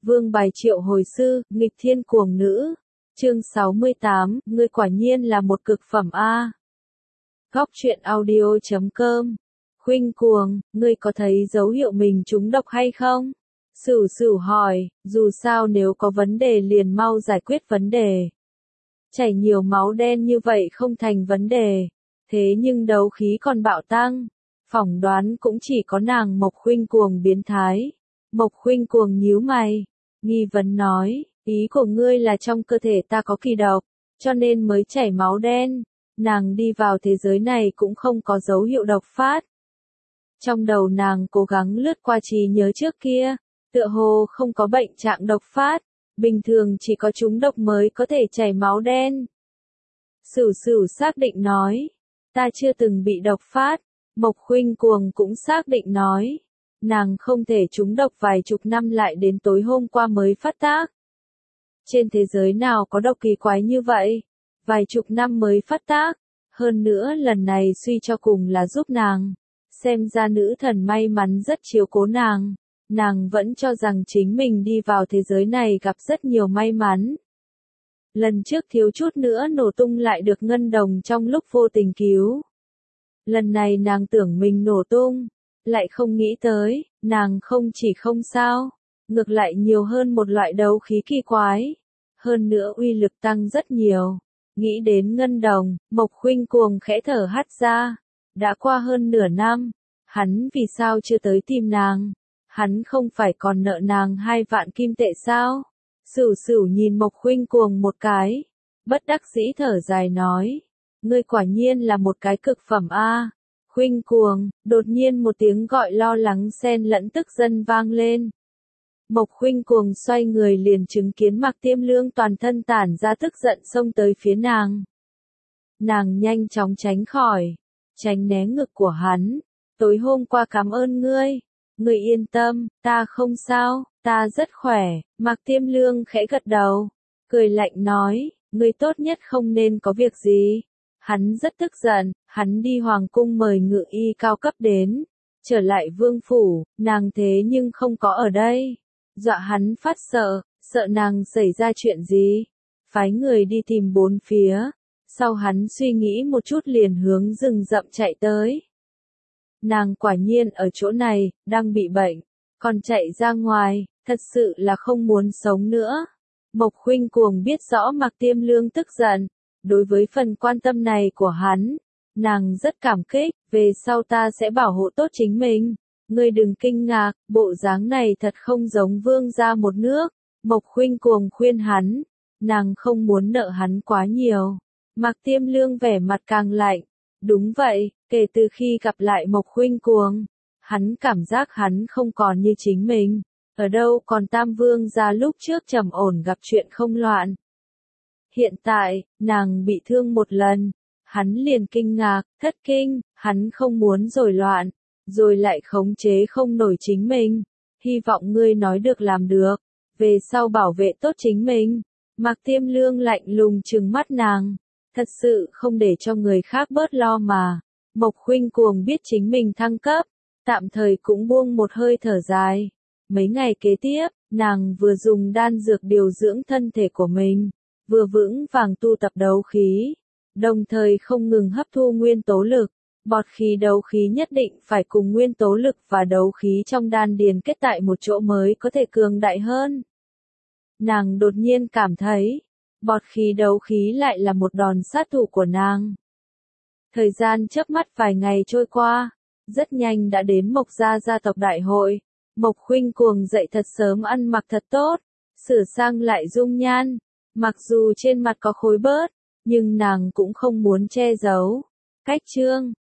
Vương bài triệu hồi sư, nghịch thiên cuồng nữ. Chương 68, ngươi quả nhiên là một cực phẩm a. Góc truyện audio.com. Khuynh cuồng, ngươi có thấy dấu hiệu mình trúng độc hay không? Sửu sửu hỏi, dù sao nếu có vấn đề liền mau giải quyết vấn đề. Chảy nhiều máu đen như vậy không thành vấn đề. Thế nhưng đấu khí còn bạo tăng. Phỏng đoán cũng chỉ có nàng Mộc Khuynh cuồng biến thái. Mộc Khuynh cuồng nhíu mày. Nghi vấn nói, ý của ngươi là trong cơ thể ta có kỳ độc, cho nên mới chảy máu đen. Nàng đi vào thế giới này cũng không có dấu hiệu độc phát. Trong đầu nàng cố gắng lướt qua trí nhớ trước kia, tựa hồ không có bệnh trạng độc phát, bình thường chỉ có trúng độc mới có thể chảy máu đen. Sửu sửu xác định nói, ta chưa từng bị độc phát. Mộc Khuynh cuồng cũng xác định nói, nàng không thể trúng độc vài chục năm lại đến tối hôm qua mới phát tác. Trên thế giới nào có độc kỳ quái như vậy, vài chục năm mới phát tác, hơn nữa lần này suy cho cùng là giúp nàng. Xem ra nữ thần may mắn rất chiếu cố nàng vẫn cho rằng chính mình đi vào thế giới này gặp rất nhiều may mắn. Lần trước thiếu chút nữa nổ tung lại được ngân đồng trong lúc vô tình cứu. Lần này nàng tưởng mình nổ tung, lại không nghĩ tới, nàng không chỉ không sao, ngược lại nhiều hơn một loại đấu khí kỳ quái. Hơn nữa uy lực tăng rất nhiều. Nghĩ đến ngân đồng, Mộc Khuynh cuồng khẽ thở hắt ra. Đã qua hơn nửa năm, hắn vì sao chưa tới tìm nàng? Hắn không phải còn nợ nàng 2 vạn kim tệ sao? Sửu sửu nhìn Mộc Khuynh cuồng một cái, bất đắc dĩ thở dài nói, ngươi quả nhiên là một cái cực phẩm a. Khuynh cuồng, đột nhiên một tiếng gọi lo lắng xen lẫn tức giận vang lên. Mộc Khuynh cuồng xoay người liền chứng kiến Mạc Tiêm Lương toàn thân tản ra tức giận xông tới phía nàng. Nàng nhanh chóng tránh khỏi, tránh né ngực của hắn. Tối hôm qua cảm ơn ngươi. Ngươi yên tâm, ta không sao, ta rất khỏe. Mạc Tiêm Lương khẽ gật đầu, cười lạnh nói, ngươi tốt nhất không nên có việc gì. Hắn rất tức giận, hắn đi hoàng cung mời ngự y cao cấp đến. Trở lại vương phủ, nàng thế nhưng không có ở đây. Dọa hắn phát sợ, sợ nàng xảy ra chuyện gì. Phái người đi tìm bốn phía. Sau hắn suy nghĩ một chút liền hướng rừng rậm chạy tới. Nàng quả nhiên ở chỗ này, đang bị bệnh, còn chạy ra ngoài, thật sự là không muốn sống nữa. Mộc Khuynh cuồng biết rõ Mạc Tiêm Lương tức giận, đối với phần quan tâm này của hắn, nàng rất cảm kích, về sau ta sẽ bảo hộ tốt chính mình. Ngươi đừng kinh ngạc, bộ dáng này thật không giống vương gia một nước. Mộc Khuynh cuồng khuyên hắn, nàng không muốn nợ hắn quá nhiều. Mạc Tiêm Lương vẻ mặt càng lạnh. Đúng vậy, kể từ khi gặp lại Mộc Khuynh cuồng, hắn cảm giác hắn không còn như chính mình. Ở đâu còn Tam Vương gia lúc trước trầm ổn gặp chuyện không loạn. Hiện tại, nàng bị thương một lần, hắn liền kinh ngạc, thất kinh, hắn không muốn rồi loạn, rồi lại khống chế không nổi chính mình. Hy vọng ngươi nói được làm được, về sau bảo vệ tốt chính mình. Mạc Tiêm Lương lạnh lùng trừng mắt nàng. Thật sự không để cho người khác bớt lo mà. Mộc Khuynh cuồng biết chính mình thăng cấp, tạm thời cũng buông một hơi thở dài. Mấy ngày kế tiếp, nàng vừa dùng đan dược điều dưỡng thân thể của mình, vừa vững vàng tu tập đấu khí, đồng thời không ngừng hấp thu nguyên tố lực. Bọt khí đấu khí nhất định phải cùng nguyên tố lực và đấu khí trong đan điền kết tại một chỗ mới có thể cường đại hơn. Nàng đột nhiên cảm thấy, bọt khí đấu khí lại là một đòn sát thủ của nàng. Thời gian chớp mắt vài ngày trôi qua, rất nhanh đã đến Mộc gia gia tộc đại hội. Mộc Khuynh cuồng dậy thật sớm ăn mặc thật tốt, sửa sang lại dung nhan. Mặc dù trên mặt có khối bớt, nhưng nàng cũng không muốn che giấu. Cách chương